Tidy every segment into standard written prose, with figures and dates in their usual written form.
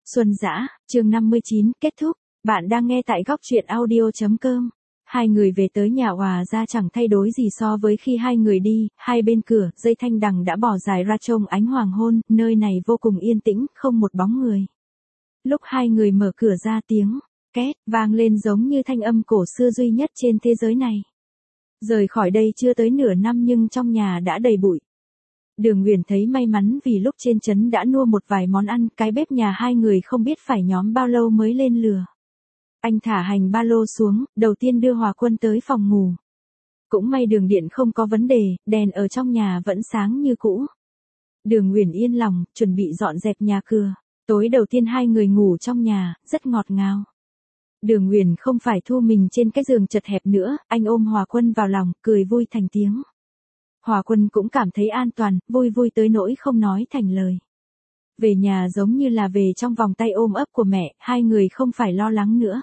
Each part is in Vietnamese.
Xuân Dã, chương 59, kết thúc. Bạn đang nghe tại góc truyện audio.com. Hai người về tới nhà Hòa ra chẳng thay đổi gì so với khi hai người đi, hai bên cửa, dây thanh đằng đã bỏ dài ra trông ánh hoàng hôn, nơi này vô cùng yên tĩnh, không một bóng người. Lúc hai người mở cửa ra tiếng két vang lên giống như thanh âm cổ xưa duy nhất trên thế giới này. Rời khỏi đây chưa tới nửa năm nhưng trong nhà đã đầy bụi. Đường Uyển thấy may mắn vì lúc trên trấn đã mua một vài món ăn, cái bếp nhà hai người không biết phải nhóm bao lâu mới lên lửa. Anh thả hành ba lô xuống, đầu tiên đưa Hòa Quân tới phòng ngủ. Cũng may đường điện không có vấn đề, đèn ở trong nhà vẫn sáng như cũ. Đường Uyển yên lòng, chuẩn bị dọn dẹp nhà cửa. Tối đầu tiên hai người ngủ trong nhà, rất ngọt ngào. Đường Uyển không phải thu mình trên cái giường chật hẹp nữa, anh ôm Hòa Quân vào lòng, cười vui thành tiếng. Hòa Quân cũng cảm thấy an toàn, vui vui tới nỗi không nói thành lời. Về nhà giống như là về trong vòng tay ôm ấp của mẹ, hai người không phải lo lắng nữa.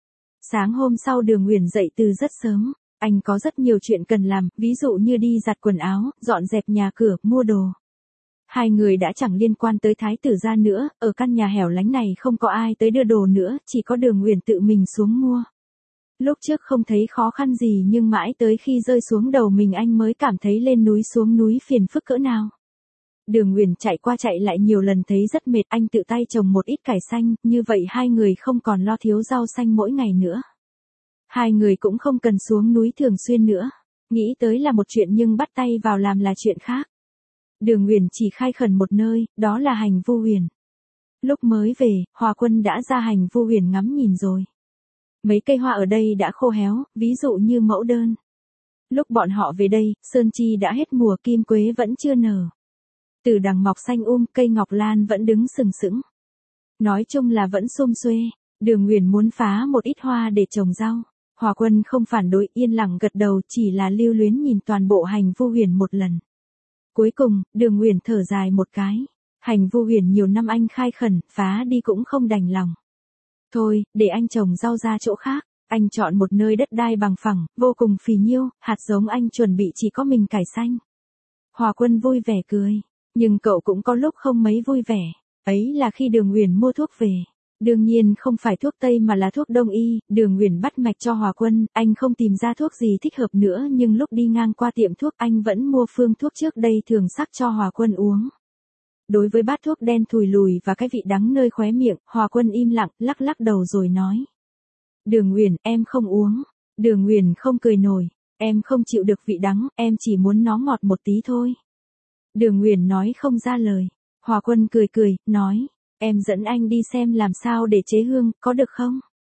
Sáng hôm sau Đường Uyển dậy từ rất sớm, anh có rất nhiều chuyện cần làm, ví dụ như đi giặt quần áo, dọn dẹp nhà cửa, mua đồ. Hai người đã chẳng liên quan tới thái tử gia nữa, ở căn nhà hẻo lánh này không có ai tới đưa đồ nữa, chỉ có Đường Uyển tự mình xuống mua. Lúc trước không thấy khó khăn gì nhưng mãi tới khi rơi xuống đầu mình anh mới cảm thấy lên núi xuống núi phiền phức cỡ nào. Đường Uyển chạy qua chạy lại nhiều lần thấy rất mệt, anh tự tay trồng một ít cải xanh, như vậy hai người không còn lo thiếu rau xanh mỗi ngày nữa. Hai người cũng không cần xuống núi thường xuyên nữa. Nghĩ tới là một chuyện nhưng bắt tay vào làm là chuyện khác. Đường Uyển chỉ khai khẩn một nơi, đó là hành Vu Huyền. Lúc mới về, Hòa Quân đã ra hành Vu Huyền ngắm nhìn rồi. Mấy cây hoa ở đây đã khô héo, ví dụ như mẫu đơn. Lúc bọn họ về đây, sơn chi đã hết mùa, kim quế vẫn chưa nở. Từ đằng mọc xanh cây ngọc lan vẫn đứng sừng sững. Nói chung là vẫn sum xuê. Đường Uyển muốn phá một ít hoa để trồng rau. Hòa Quân không phản đối, yên lặng gật đầu, chỉ là lưu luyến nhìn toàn bộ hành Vu Huyền một lần. Cuối cùng, Đường Uyển thở dài một cái. Hành Vu Huyền nhiều năm anh khai khẩn, phá đi cũng không đành lòng. Thôi, để anh trồng rau ra chỗ khác. Anh chọn một nơi đất đai bằng phẳng, vô cùng phì nhiêu, hạt giống anh chuẩn bị chỉ có mình cải xanh. Hòa Quân vui vẻ cười. Nhưng cậu cũng có lúc không mấy vui vẻ. Ấy là khi Đường Uyển mua thuốc về. Đương nhiên không phải thuốc Tây mà là thuốc Đông y. Đường Uyển bắt mạch cho Hòa Quân, anh không tìm ra thuốc gì thích hợp nữa nhưng lúc đi ngang qua tiệm thuốc anh vẫn mua phương thuốc trước đây thường sắc cho Hòa Quân uống. Đối với bát thuốc đen thùi lùi và cái vị đắng nơi khóe miệng, Hòa Quân im lặng, lắc lắc đầu rồi nói. Đường Uyển, em không uống. Đường Uyển không cười nổi. Em không chịu được vị đắng, em chỉ muốn nó ngọt một tí thôi. Đường Uyển nói không ra lời. Hòa Quân cười cười, nói. Em dẫn anh đi xem làm sao để chế hương, có được không?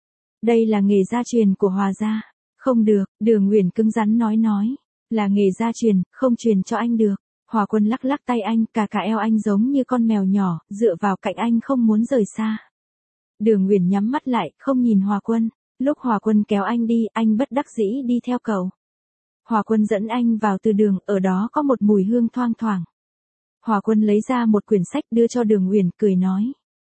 Đây là nghề gia truyền của Hòa gia. Không được, Đường Uyển cứng rắn nói. Là nghề gia truyền, không truyền cho anh được. Hòa Quân lắc lắc tay anh, cả eo anh giống như con mèo nhỏ, dựa vào cạnh anh không muốn rời xa. Đường Uyển nhắm mắt lại, không nhìn Hòa Quân. Lúc Hòa Quân kéo anh đi, anh bất đắc dĩ đi theo cậu. Hòa Quân dẫn anh vào từ đường, ở đó có một mùi hương thoang thoảng. Hòa Quân lấy ra một quyển sách đưa cho Đường Uyển, cười nói.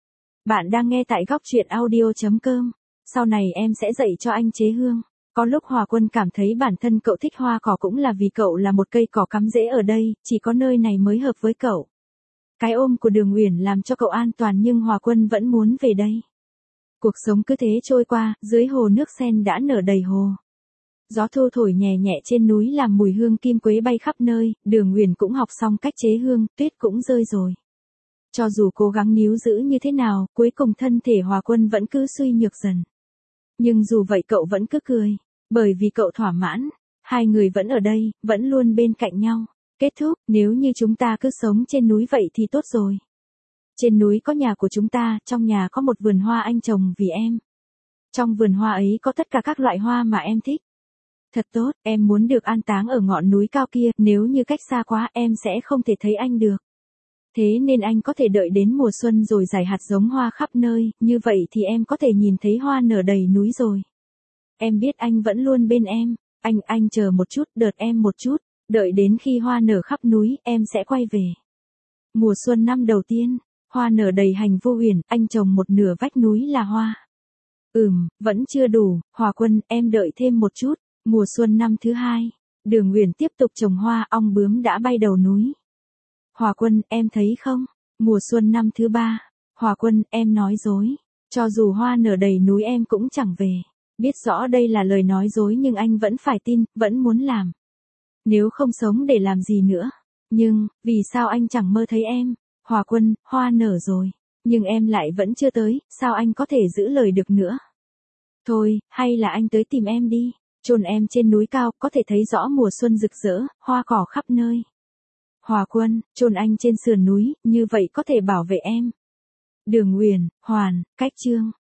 Bạn đang nghe tại góc truyện audio.com. Sau này em sẽ dạy cho anh chế hương. Có lúc Hòa Quân cảm thấy bản thân cậu thích hoa cỏ cũng là vì cậu là một cây cỏ cắm rễ ở đây, chỉ có nơi này mới hợp với cậu. Cái ôm của Đường Uyển làm cho cậu an toàn nhưng Hòa Quân vẫn muốn về đây. Cuộc sống cứ thế trôi qua, dưới hồ nước sen đã nở đầy hồ. Gió thu thổi nhẹ nhẹ trên núi làm mùi hương kim quế bay khắp nơi, Đường Uyển cũng học xong cách chế hương, tuyết cũng rơi rồi. Cho dù cố gắng níu giữ như thế nào, cuối cùng thân thể Hòa Quân vẫn cứ suy nhược dần. Nhưng dù vậy cậu vẫn cứ cười, bởi vì cậu thỏa mãn, hai người vẫn ở đây, vẫn luôn bên cạnh nhau. Kết thúc, nếu như chúng ta cứ sống trên núi vậy thì tốt rồi. Trên núi có nhà của chúng ta, trong nhà có một vườn hoa anh trồng vì em. Trong vườn hoa ấy có tất cả các loại hoa mà em thích. Thật tốt, em muốn được an táng ở ngọn núi cao kia, nếu như cách xa quá em sẽ không thể thấy anh được. Thế nên anh có thể đợi đến mùa xuân rồi rải hạt giống hoa khắp nơi, như vậy thì em có thể nhìn thấy hoa nở đầy núi rồi. Em biết anh vẫn luôn bên em, anh chờ một chút, đợi em một chút, đợi đến khi hoa nở khắp núi, em sẽ quay về. Mùa xuân năm đầu tiên, hoa nở đầy hành Vu Huyền, anh trồng một nửa vách núi là hoa. Vẫn chưa đủ, Hòa Quân, em đợi thêm một chút. Mùa xuân năm thứ hai, Đường Uyển tiếp tục trồng hoa, ong bướm đã bay đầu núi. Hòa Quân, em thấy không? Mùa xuân năm thứ ba, Hòa Quân, em nói dối. Cho dù hoa nở đầy núi em cũng chẳng về. Biết rõ đây là lời nói dối nhưng anh vẫn phải tin, vẫn muốn làm. Nếu không sống để làm gì nữa. Nhưng, vì sao anh chẳng mơ thấy em? Hòa Quân, hoa nở rồi. Nhưng em lại vẫn chưa tới, sao anh có thể giữ lời được nữa? Thôi, hay là anh tới tìm em đi. Chôn em trên núi cao, có thể thấy rõ mùa xuân rực rỡ, hoa cỏ khắp nơi. Hòa Quân, chôn anh trên sườn núi, như vậy có thể bảo vệ em. Đường Uyển, Hoàn, Cách Chương.